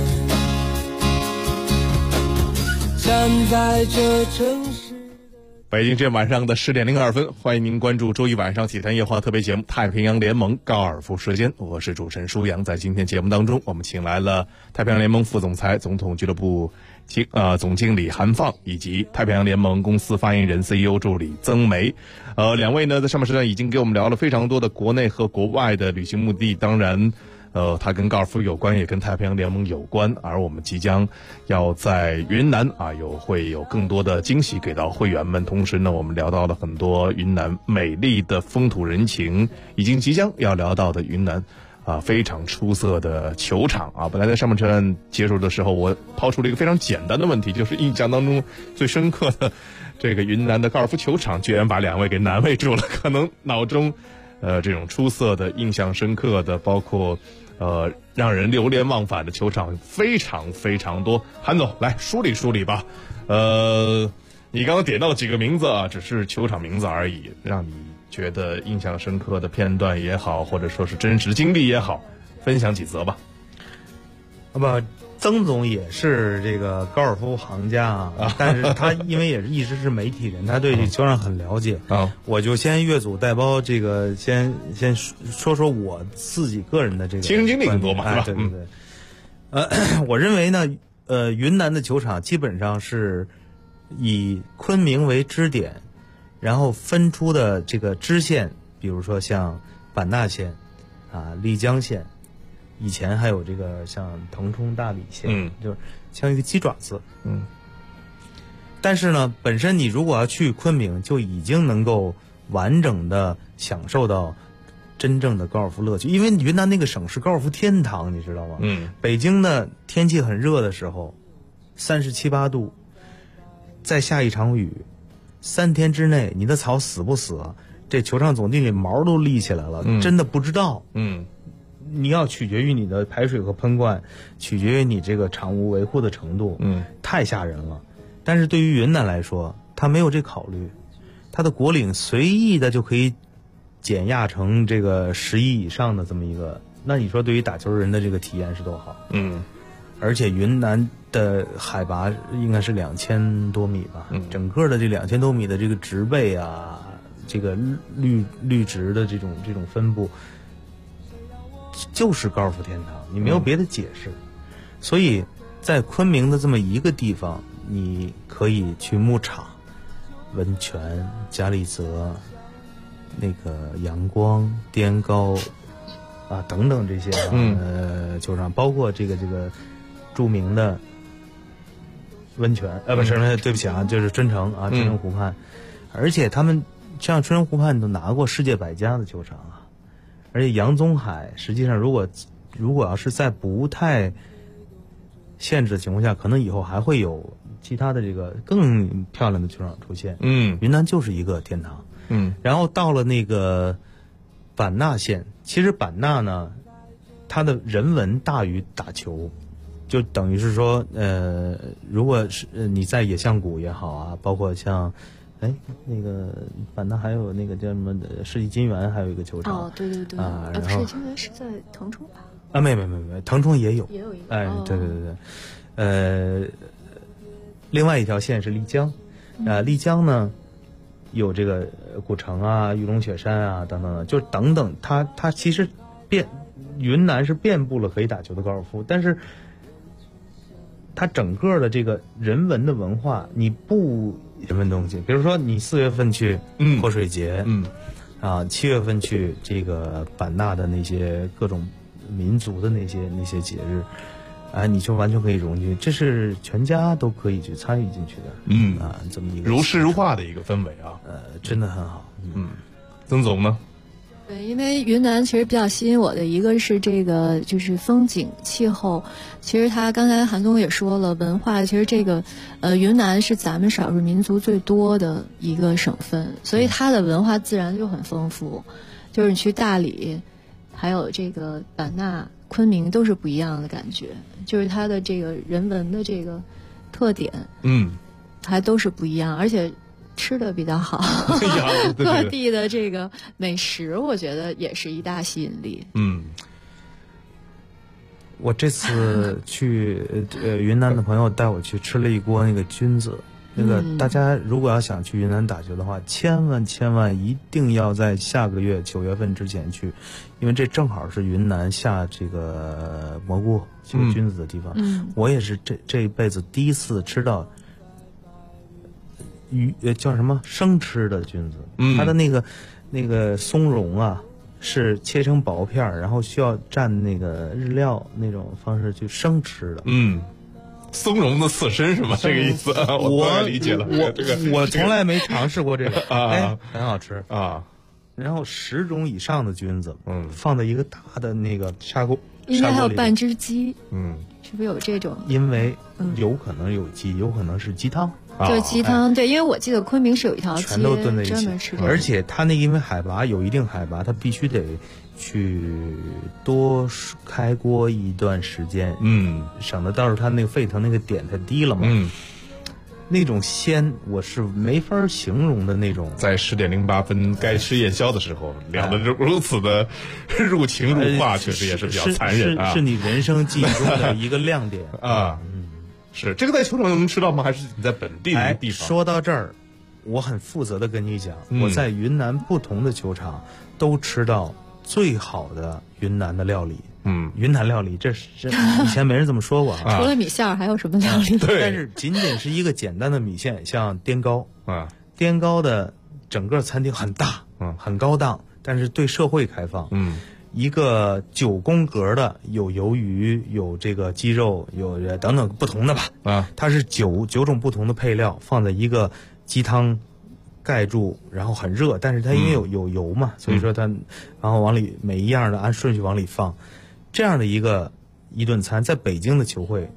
站在这城市。 北京时间晚上的10点02分，欢迎您关注周一晚上体坛夜话特别节目《太平洋联盟高尔夫时间》，我是主持人舒阳。在今天节目当中，我们请来了太平洋联盟副总裁、总统俱乐部总经理韩放，以及太平洋联盟公司发言人 CEO 助理曾梅。两位呢在上半时段已经给我们聊了非常多的国内和国外的旅行目的地，当然它跟高尔夫有关，也跟太平洋联盟有关。而我们即将要在云南会有更多的惊喜给到会员们。同时呢，我们聊到了很多云南美丽的风土人情，以及即将要聊到的云南非常出色的球场啊！本来在上半段结束的时候，我抛出了一个非常简单的问题，就是印象当中最深刻的这个云南的高尔夫球场，居然把两位给难为住了。可能脑中这种出色的、印象深刻的，包括让人流连忘返的球场非常非常多。韩总来梳理梳理吧。你刚刚点到几个名字啊，只是球场名字而已，让你觉得印象深刻的片段也好，或者说是真实经历也好，分享几则吧。 曾总也是这个高尔夫行家啊，但是他因为也是一直是媒体人，他对这球场很了解啊。我就先越俎代庖，这个先说说我自己个人的这个亲身经历更多嘛， 对对对。我认为呢，云南的球场基本上是以昆明为支点，然后分出的这个支线，比如说像版纳县、丽江县、 以前还有这个像腾冲大理线，就是像一个鸡爪子，但是呢，本身你如果要去昆明，就已经能够完整的享受到真正的高尔夫乐趣，因为云南那个省是高尔夫天堂，你知道吗？北京的天气很热的时候，37、8度，再下一场雨，3天之内你的草死不死啊？这球场总经理毛都立起来了，真的不知道。你要取决于你的排水和喷灌，取决于你这个场务维护的程度，太吓人了。但是对于云南来说，他没有这考虑，他的国岭随意的就可以减压成这个10亿以上的这么一个，那你说对于打球人的这个体验是多好？而且云南的海拔应该是2000多米吧，整个的这2000多米的这个植被啊，这个绿植的这种分布，就是高尔夫天堂，你没有别的解释。所以在昆明的这么一个地方，你可以去牧场、温泉、加利泽、那个阳光、滇高啊等等这些球场，包括这个著名的温泉不是，对不起啊，就是春城啊，春城湖畔，而且他们像春城湖畔都拿过世界100家的球场啊，而且洋宗海实际上如果要是在不太限制的情况下，可能以后还会有其他的这个更漂亮的球场出现。云南就是一个天堂。然后到了那个版纳县，其实版纳呢，它的人文大于打球，就等于是说，如果是你在野象谷也好啊，包括像，那个版纳还有那个叫什么世纪金源，还有一个球场。 对对对。 然后世纪金源是在腾冲吧？ 没，腾冲也有一个。 对。另外一条线是丽江，丽江呢有这个古城啊、玉龙雪山啊等等的，就等等，它其实云南是遍布了可以打球的高尔夫，但是它整个的这个人文的文化，你不人文东西，比如说你4月份去泼水节，7月份去这个版纳的那些各种民族的那些节日，你就完全可以融进去，这是全家都可以去参与进去的。这么一个如诗如画的一个氛围啊， 真的很好。 曾总呢？ 对，因为云南其实比较吸引我的一个是这个就是风景气候，其实他刚才韩总也说了，文化其实这个云南是咱们少数民族最多的一个省份，所以它的文化自然就很丰富。就是你去大理，还有这个版纳、昆明都是不一样的感觉，就是它的这个人文的这个特点，还都是不一样，而且吃的比较好，各地的这个美食，我觉得也是一大吸引力。 我这次去云南的朋友带我去吃了一锅那个菌子，那个大家如果要想去云南打球的话，千万一定要在下个月9月份之前去，因为这正好是云南下这个蘑菇、这个菌子的地方。我也是这一辈子第一次吃到叫什么生吃的菌子，它的那个松茸啊是切成薄片，然后需要蘸那个日料那种方式去生吃的。 松茸的刺身是吗？这个意思，我理解了。 我从来没尝试过这个很好吃啊。 然后10种以上的菌子，放在一个大的那个砂锅里， 应该还有半只鸡，是不是有这种？ 因为有可能有鸡，有可能是鸡汤。 就是鸡汤，对，因为我记得昆明是有一条街全都炖在一专门吃这个， 而且它那因为海拔有一定海拔，它必须得去多开锅一段时间，省得到时候它那个沸腾那个点太低了嘛，那种鲜我是没法形容的那种。 在10点08分该吃夜宵的时候，聊得如此的入情入化，确实也是比较残忍啊， 是你人生记忆中的一个亮点啊。是这个在球场能吃到吗？还是你在本地的地方？ 说到这儿，我很负责的跟你讲，我在云南不同的球场都吃到最好的云南的料理。云南料理，这以前没人这么说过啊。 除了米线还有什么料理？ 对，但是仅仅是一个简单的米线，像滇高滇高的整个餐厅很大，很高档，但是对社会开放。 一个9宫格的，有鱿鱼，有这个鸡肉，有等等不同的吧。啊，它是九种不同的配料放在一个鸡汤盖住，然后很热，但是它因为有油嘛，所以说它然后往里每一样的按顺序往里放，这样的一顿餐，在北京的球会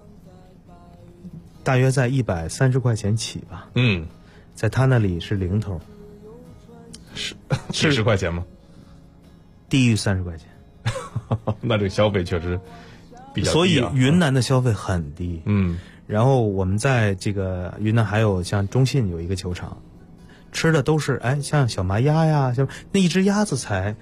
大约在130块钱起吧。在他那里是零头， 是70块钱吗？ 低于30块钱。 那这个消费确实比较低啊。 所以云南的消费很低。然后我们在这个云南还有像中信有一个球场，吃的都是像小麻鸭呀，像那一只鸭子才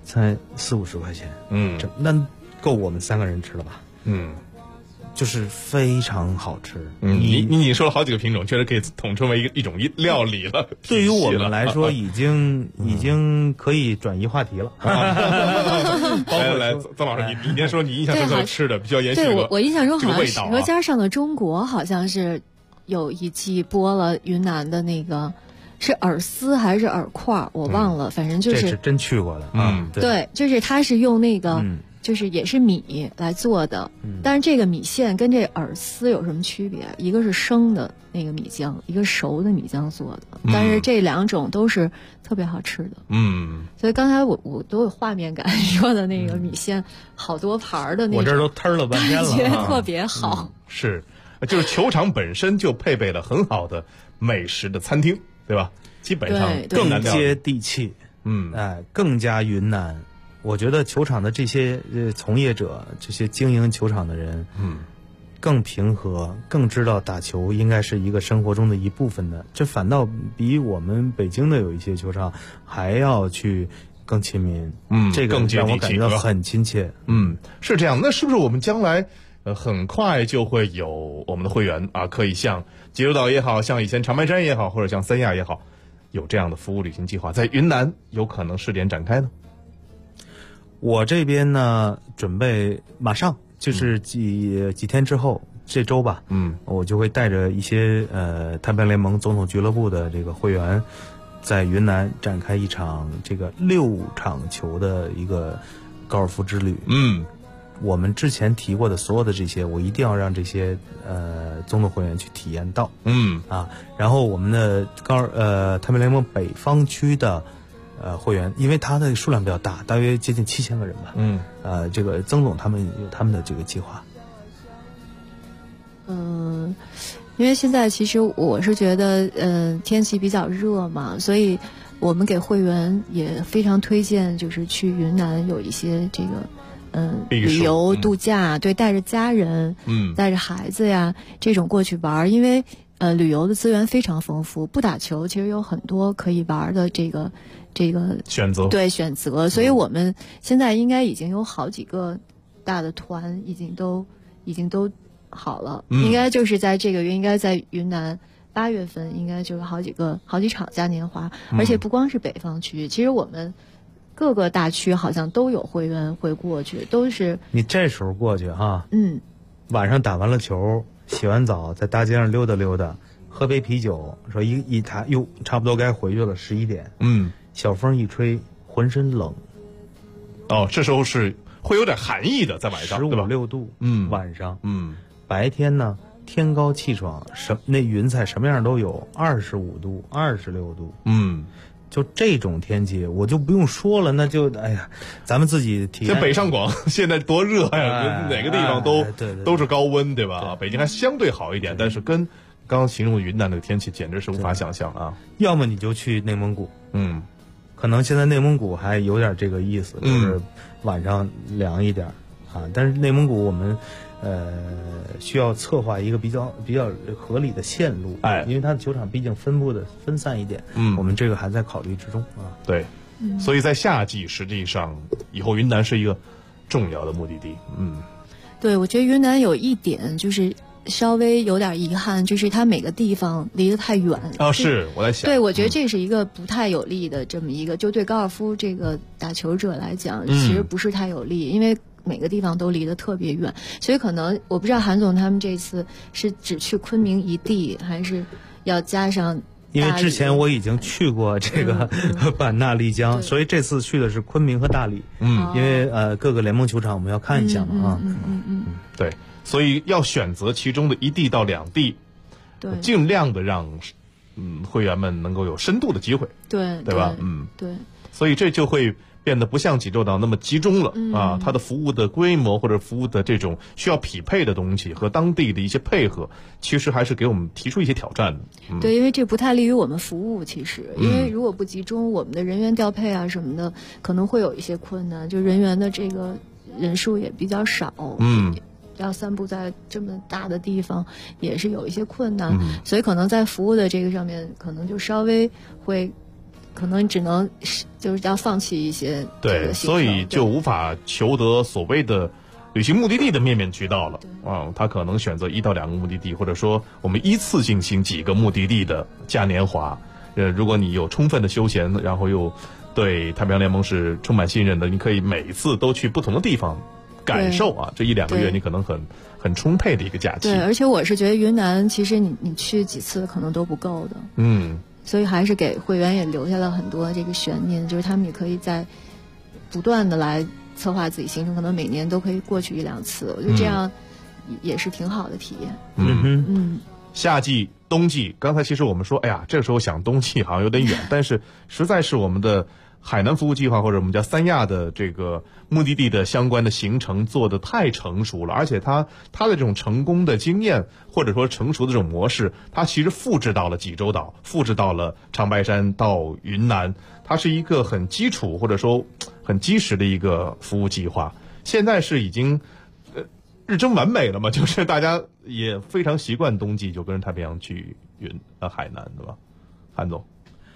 40-50块钱。那够我们3个人吃了吧？就是非常好吃。 你说了好几个品种，确实可以统称为一种料理了。 对于我们来说，已经可以转移话题了。 来，曾老师，你先说你印象深刻的吃的，比较延续。 对，我印象中好像《舌尖上的中国》好像是有一季播了云南的那个是饵丝还是饵块，我忘了，反正就是这是真去过的。 对，就是它是用那个。就是也是米来做的，但是这个米线跟这饵丝有什么区别？一个是生的那个米浆，一个熟的米浆做的，但是这2种都是特别好吃的。所以刚才我都有画面感，说的那个米线好多盘的那种， 我这都吞了半天了， 感觉特别好。 是，就是球场本身就配备了很好的美食的餐厅，对吧？基本上更接地气，更加云南。我觉得球场的这些从业者，这些经营球场的人，更平和，更知道打球应该是一个生活中的一部分的。这反倒比我们北京的有一些球场还要去更亲民。这个让我感觉到很亲切。 是这样。那是不是我们将来很快就会有我们的会员啊，可以像济州岛也好，像以前长白山也好，或者像三亚也好，有这样的服务旅行计划，在云南有可能试点展开呢？ 我这边呢，准备马上就是几天之后，这周吧，我就会带着一些太平洋联盟总统俱乐部的这个会员，在云南展开一场这个6场球的一个高尔夫之旅。我们之前提过的所有的这些，我一定要让这些总统会员去体验到。然后我们的太平洋联盟北方区的。会员，因为他的数量比较大，大约接近7000个人吧。这个曾总他们有他们的这个计划。 因为现在其实我是觉得，天气比较热嘛，所以我们给会员也非常推荐，就是去云南有一些这个，旅游度假，对，带着家人，带着孩子呀，这种过去玩，因为旅游的资源非常丰富，不打球其实有很多可以玩的这个选择， 对，选择，所以我们现在应该已经有好几个大的团已经都好了，应该就是在这个月，应该在云南8月份应该就有好几场嘉年华，而且不光是北方区，其实我们各个大区好像都有会员会过去，都是你这时候过去哈，晚上打完了球，洗完澡，在大街上溜达溜达，喝杯啤酒，说一抬，哟，差不多该回去了，11点，小风一吹，浑身冷。 这时候是会有点寒意的，在晚上 15、6度，晚上，白天呢，天高气爽，那云彩什么样都有，25度、26度，就这种天气，我就不用说了，那就咱们自己体验。 像北上广现在多热呀，哪个地方都是高温，对吧？北京还相对好一点，但是跟刚刚形容的云南那个天气简直是无法想象啊！ 要么你就去内蒙古，可能现在内蒙古还有点这个意思，就是晚上凉一点啊。但是内蒙古我们需要策划一个比较合理的线路，因为它的球场毕竟分散一点，我们这个还在考虑之中啊。 对，所以在夏季实际上以后云南是一个重要的目的地。 对，我觉得云南有一点就是稍微有点遗憾，就是它每个地方离得太远。 是我在想， 对，我觉得这是一个不太有利的这么一个，就对高尔夫这个打球者来讲，其实不是太有利，因为每个地方都离得特别远，所以可能我不知道韩总他们这次是只去昆明一地，还是要加上因为之前我已经去过这个版纳丽江，所以这次去的是昆明和大理。因为各个联盟球场我们要看一下嘛啊。 对，所以要选择其中的1地到2地，尽量的让会员们能够有深度的机会，对吧？ 对， 所以这就会变得不像济州岛那么集中了啊，它的服务的规模或者服务的这种需要匹配的东西和当地的一些配合，其实还是给我们提出一些挑战的。 对，因为这不太利于我们服务，其实，因为如果不集中，我们的人员调配啊什么的，可能会有一些困难，就人员的这个人数也比较少，要散布在这么大的地方也是有一些困难，所以可能在服务的这个上面，可能就稍微会。可能只能就是要放弃一些对，所以就无法求得所谓的旅行目的地的面面俱到了啊。他可能选择1到2个目的地，或者说我们依次进行几个目的地的嘉年华。如果你有充分的休闲，然后又对太平洋联盟是充满信任的，你可以每一次都去不同的地方感受啊。这1-2个月你可能很充沛的一个假期。 对，而且我是觉得云南其实你去几次可能都不够的。所以还是给会员也留下了很多这个悬念，就是他们也可以在不断的来策划自己行程，可能每年都可以过去1-2次，我觉得这样也是挺好的体验。 夏季、冬季，刚才其实我们说，哎呀，这时候想冬季好像有点远，但是实在是我们的海南服务计划或者我们叫三亚的这个目的地的相关的行程做得太成熟了，而且它的这种成功的经验或者说成熟的这种模式，它其实复制到了济州岛，复制到了长白山到云南，它是一个很基础或者说很基石的一个服务计划。现在是已经日臻完美了嘛，就是大家也非常习惯冬季就跟着太平洋去海南，对吧？韩总。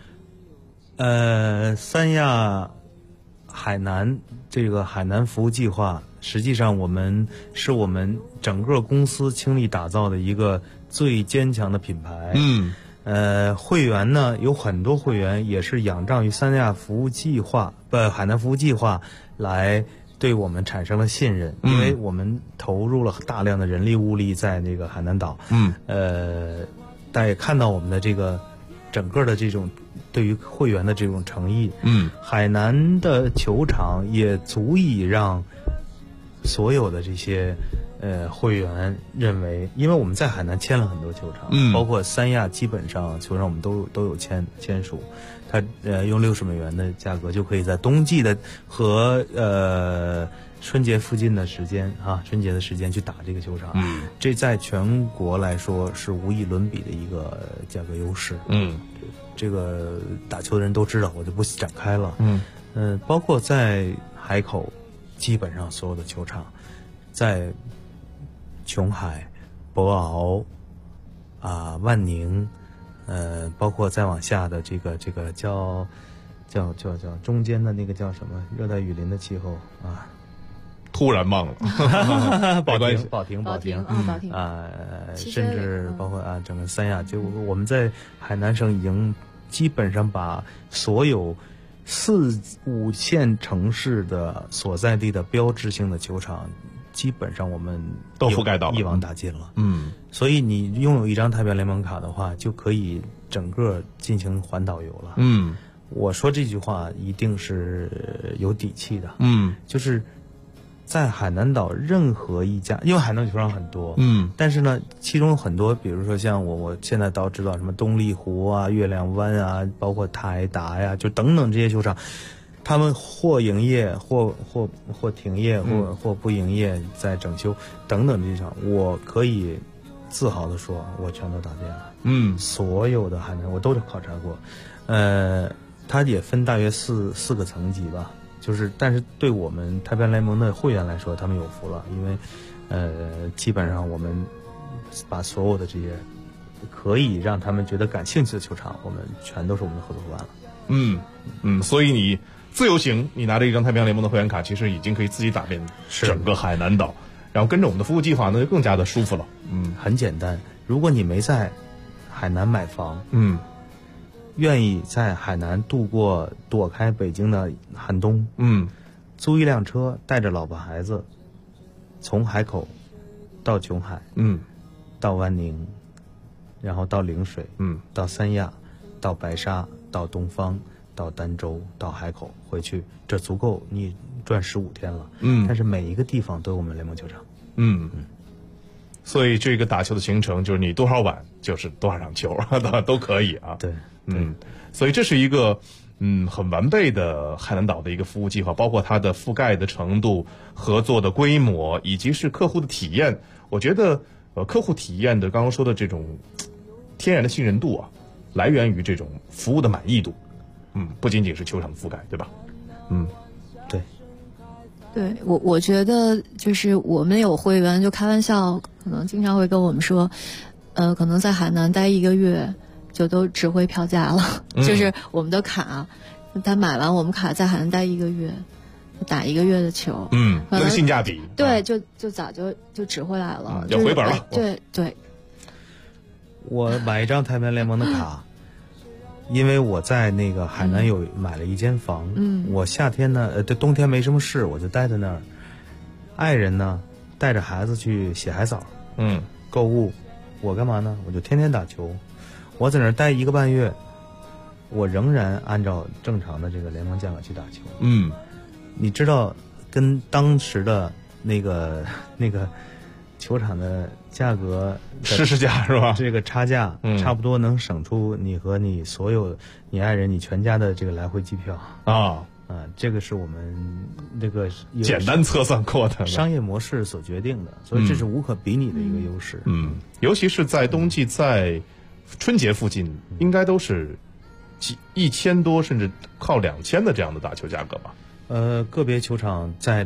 三亚海南这个海南服务计划，实际上我们整个公司倾力打造的一个最坚强的品牌。会员呢有很多会员也是仰仗于三亚服务计划海南服务计划来对我们产生了信任，因为我们投入了大量的人力物力在那个海南岛。大家也看到我们的这个整个的这种对于会员的这种诚意。海南的球场也足以让所有的这些会员认为，因为我们在海南签了很多球场，包括三亚基本上球场我们都有签署，它用$60的价格就可以在冬季的和春节附近的时间春节的时间去打这个球场。这在全国来说是无以伦比的一个价格优势。这个打球的人都知道，我就不展开了。包括在海口，基本上所有的球场，在琼海、博鳌万宁，包括再往下的这个叫中间的那个叫什么热带雨林的气候啊。 突然忘了， 保亭甚至包括整个三亚，就我们在海南省已经基本上把所有4-5线城市的所在地的标志性的球场，基本上我们都覆盖到了， 一网打尽了。所以你拥有一张太平洋联盟卡的话，就可以整个进行环岛游了。我说这句话一定是有底气的。就是在海南岛任何一家，因为海南球场很多，但是呢，其中有很多，比如说像我现在倒知道什么东丽湖月亮湾包括台达呀，就等等这些球场，他们或营业，或停业，或不营业，在整修等等这些场，我可以自豪的说，我全都打遍了。所有的海南我都考察过，它也分大约四个层级吧。但是对我们太平洋联盟的会员来说，他们有福了，因为基本上我们把所有的这些可以让他们觉得感兴趣的球场，我们全都是我们的合作伙伴了。 所以你自由行，你拿着一张太平洋联盟的会员卡，其实已经可以自己打遍整个海南岛，然后跟着我们的服务计划呢，就更加的舒服了。 很简单，如果你没在海南买房，愿意在海南躲开北京的寒冬，租一辆车，带着老婆孩子，从海口到琼海，到湾宁，然后到陵水，到三亚， 到白沙，到东方，到儋州，到海口，回去，这足够你转15天了。但是每一个地方都有我们联盟球场。 所以这个打球的行程就是你多少晚就是多少场球都可以啊。 对， 所以这是一个很完备的海南岛的一个服务计划，包括它的覆盖的程度、合作的规模，以及是客户的体验。我觉得客户体验的刚刚说的这种天然的信任度啊，来源于这种服务的满意度。不仅仅是球场的覆盖，对吧？ 对，我觉得就是我们有会员就开玩笑，可能经常会跟我们说，可能在海南待1个月就都值回票价了。就是我们的卡，他买完我们卡在海南待1个月，打1个月的球， 那个性价比， 对，就早就值回来了， 要回本了。 对， 我买一张太平洋联盟的卡。因为我在那个海南买了一间房，我夏天呢，冬天没什么事，我就待在那儿。爱人呢，带着孩子去洗海澡，购物，我干嘛呢？我就天天打球。我在那儿待1个半月，我仍然按照正常的这个联盟价格去打球。你知道，跟当时的那个球场的价格实时价是吧？ 这个差价差不多能省出你和你所有你爱人、你全家的这个来回机票这个是我们这个简单测算过的商业模式所决定的，所以这是无可比拟的一个优势。 尤其是在冬季，在春节附近，应该都是1000多甚至靠2000的这样的打球价格吧。 个别球场在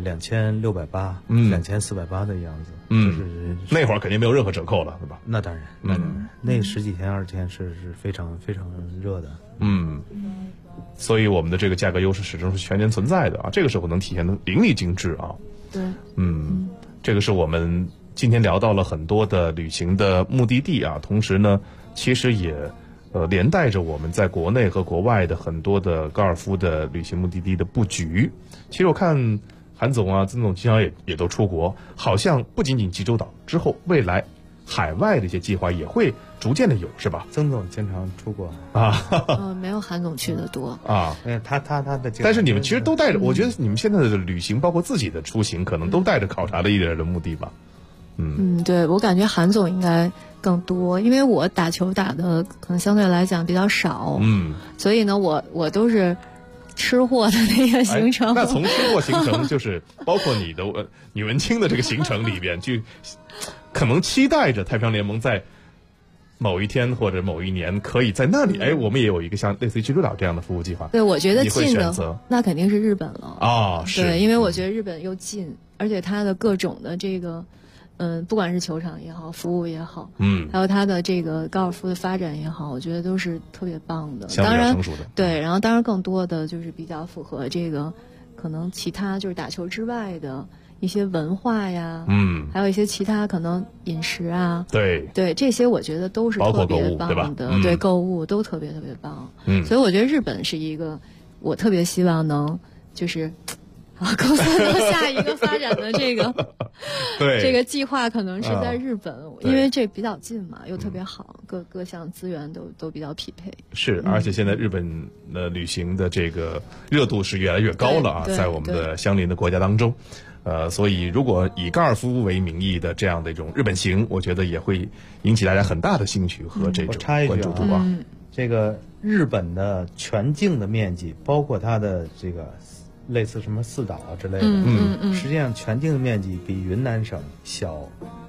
2680、2480的样子，就是那会儿肯定没有任何折扣了，对吧？ 那当然，那10几天、20天是非常非常热的。 所以我们的这个价格优势始终是全年存在的啊，这个时候能体现的淋漓尽致啊。 对， 这个是我们今天聊到了很多的旅行的目的地啊，同时呢，其实也连带着我们在国内和国外的很多的高尔夫的旅行目的地的布局。其实我看韩总啊、曾总经常也都出国，好像不仅仅济州岛，之后未来海外的一些计划也会逐渐的有，是吧？ 曾总经常出国没有韩总去的多啊。 他的， 但是你们其实都带着，我觉得你们现在的旅行，包括自己的出行，可能都带着考察的一点的目的吧。 对，我感觉韩总应该更多，因为我打球打的可能相对来讲比较少，所以呢，我都是吃货的那个行程。 那从吃货行程，就是包括你的女文青的这个行程里边，就可能期待着太平洋联盟在某一天或者某一年可以在那里，我们也有一个像类似于济州岛这样的服务计划。 对，我觉得近的那肯定是日本了是， 对，因为我觉得日本又近，而且它的各种的这个。不管是球场也好，服务也好，还有它的这个高尔夫的发展也好，我觉得都是特别棒的。 当然， 对，然后当然更多的就是比较符合这个可能其他就是打球之外的一些文化呀，还有一些其他可能饮食啊， 对， 这些我觉得都是特别棒的，对，购物都特别特别棒。所以我觉得日本是一个我特别希望能就是。公司都下一个发展的这个对这个计划可能是在日本，因为这比较近嘛，又特别好，各项资源都比较匹配。 是，而且现在日本的旅行的这个热度是越来越高了啊，在我们的相邻的国家当中，所以如果以高尔夫为名义的这样的一种日本行，我觉得也会引起大家很大的兴趣和这种关注度啊。 这个日本的全境的面积，包括它的这个。类似什么4岛啊之类的，实际上全境的面积比云南省小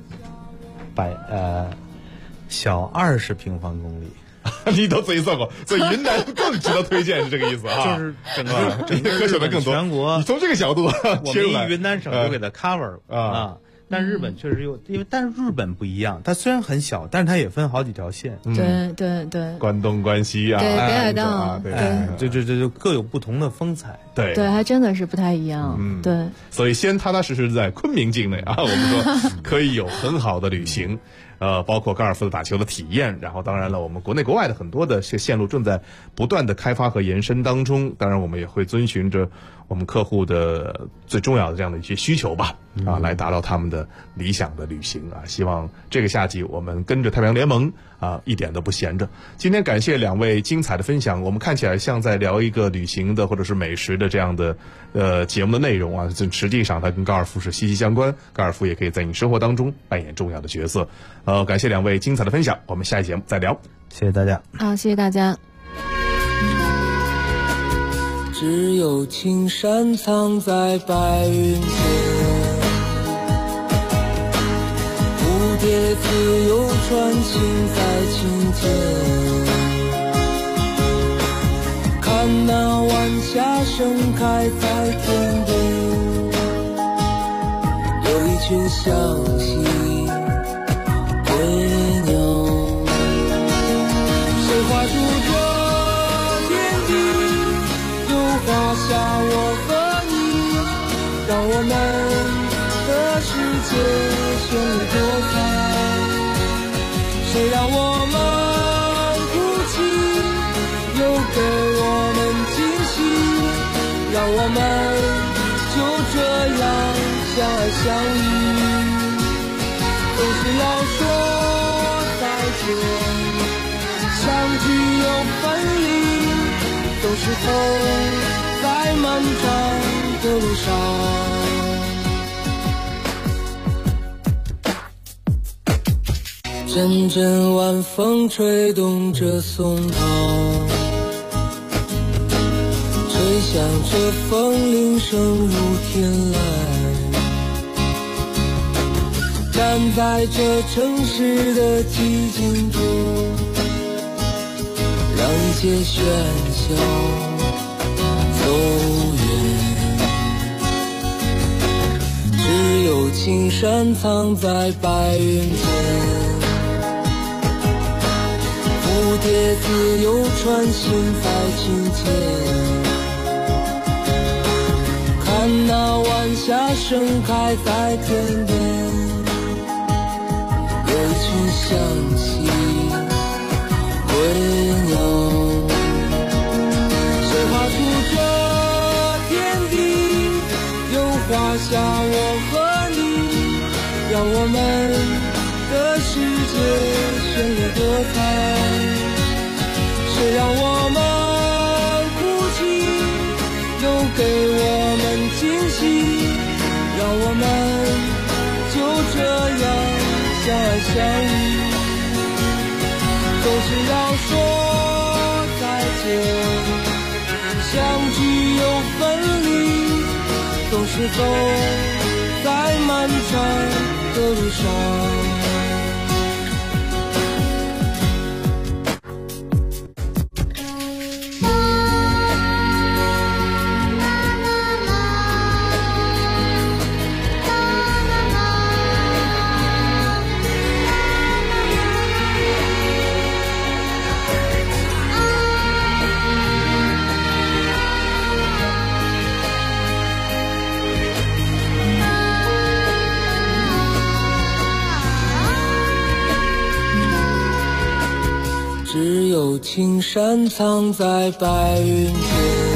20平方公里。 你都自己算过，所以云南更值得推荐，是这个意思啊？ 就是整个可选的更多。 全国， 你从这个角度切入来， 我们以云南省都给它 cover 但日本确实但是日本不一样，它虽然很小，但是它也分好几条线。 对， 关东、关西啊， 对，北海道， 对，这各有不同的风采。 对， 还真的是不太一样。对， 所以先踏踏实实在昆明境内啊，我们说可以有很好的旅行。包括高尔夫的打球的体验，然后当然了，我们国内国外的很多的线路正在不断的开发和延伸当中。当然，我们也会遵循着我们客户的最重要的这样的一些需求吧，来达到他们的理想的旅行啊。希望这个夏季我们跟着太平洋联盟一点都不闲着。今天感谢2位精彩的分享，我们看起来像在聊一个旅行的或者是美食的这样的节目的内容啊，实际上它跟高尔夫是息息相关，高尔夫也可以在你生活当中扮演重要的角色。感谢2位精彩的分享，我们下期节目再聊。 谢谢大家。 好，谢谢大家。 只有青山藏在白云间，蝴蝶自由穿行在青天，看那晚霞盛开在天边，有一群向西归鸟，谁画出这天地，画下我和你，让我们的世界绚丽多彩。谁让我们哭泣，又给我们惊喜，让我们就这样相爱相依。总是要说再见，相聚又分离，都是痛在漫长的路上。阵阵晚风吹动着松涛，吹响着风铃声如天籁，站在这城市的寂静中，让一切喧嚣走远，只有青山藏在白云间，蝴蝶自由穿行在青天，看那晚霞盛开在天边，有一群向西归鸟，画下我和你，让我们的世界绚丽多彩。谁让我们哭泣，又给我们惊喜，让我们就这样相爱相依。总是要说再见，相聚又分离，总是走在漫长的路上。只有青山藏在白云间，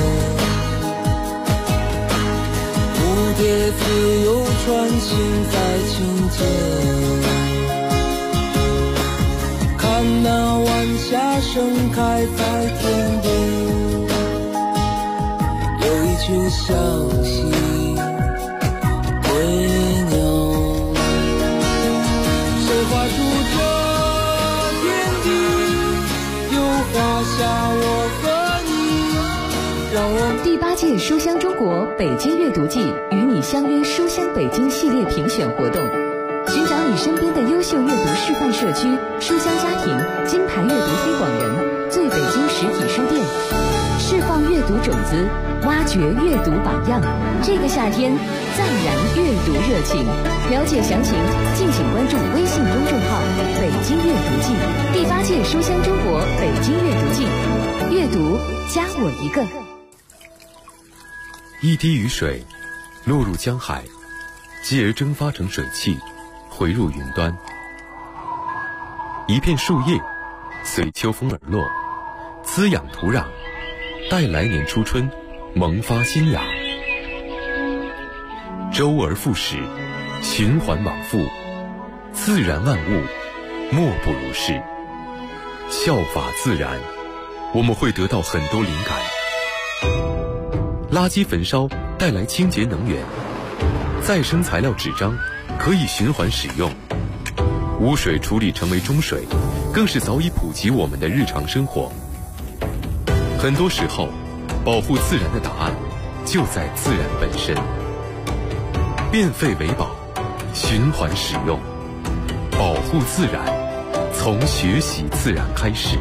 蝴蝶自由穿行在青天，看那晚霞盛开在天边，有一群向西归鸟，谁画出这天地，画下我和你，让我。 第8届书香中国北京阅读季与你相约书香北京系列评选活动，寻找你身边的优秀阅读示范社区、书香家庭、金牌阅读推广人、最北京实体书店，释放阅读种子，挖掘阅读榜样。这个夏天，暂燃阅读热情。了解详情，敬请关注微信公众号“北京阅读季”。第8届书香中国北京阅读季，阅读加我一个。 一滴雨水落入江海，继而蒸发成水汽，回入云端。一片树叶随秋风而落，滋养土壤，待来年初春萌发新芽。 周而复始，循环往复，自然万物莫不如是。效法自然，我们会得到很多灵感。垃圾焚烧带来清洁能源，再生材料纸张可以循环使用，污水处理成为中水，更是早已普及我们的日常生活。很多时候，保护自然的答案就在自然本身。变废为宝，循环使用，保护自然，从学习自然开始。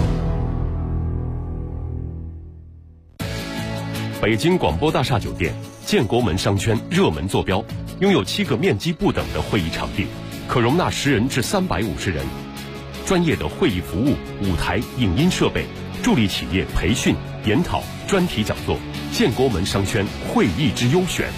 北京广播大厦酒店建国门商圈热门坐标，拥有7个面积不等的会议场地，可容纳10人至350人。专业的会议服务、舞台、影音设备，助力企业培训、研讨、专题讲座。建国门商圈会议之优选。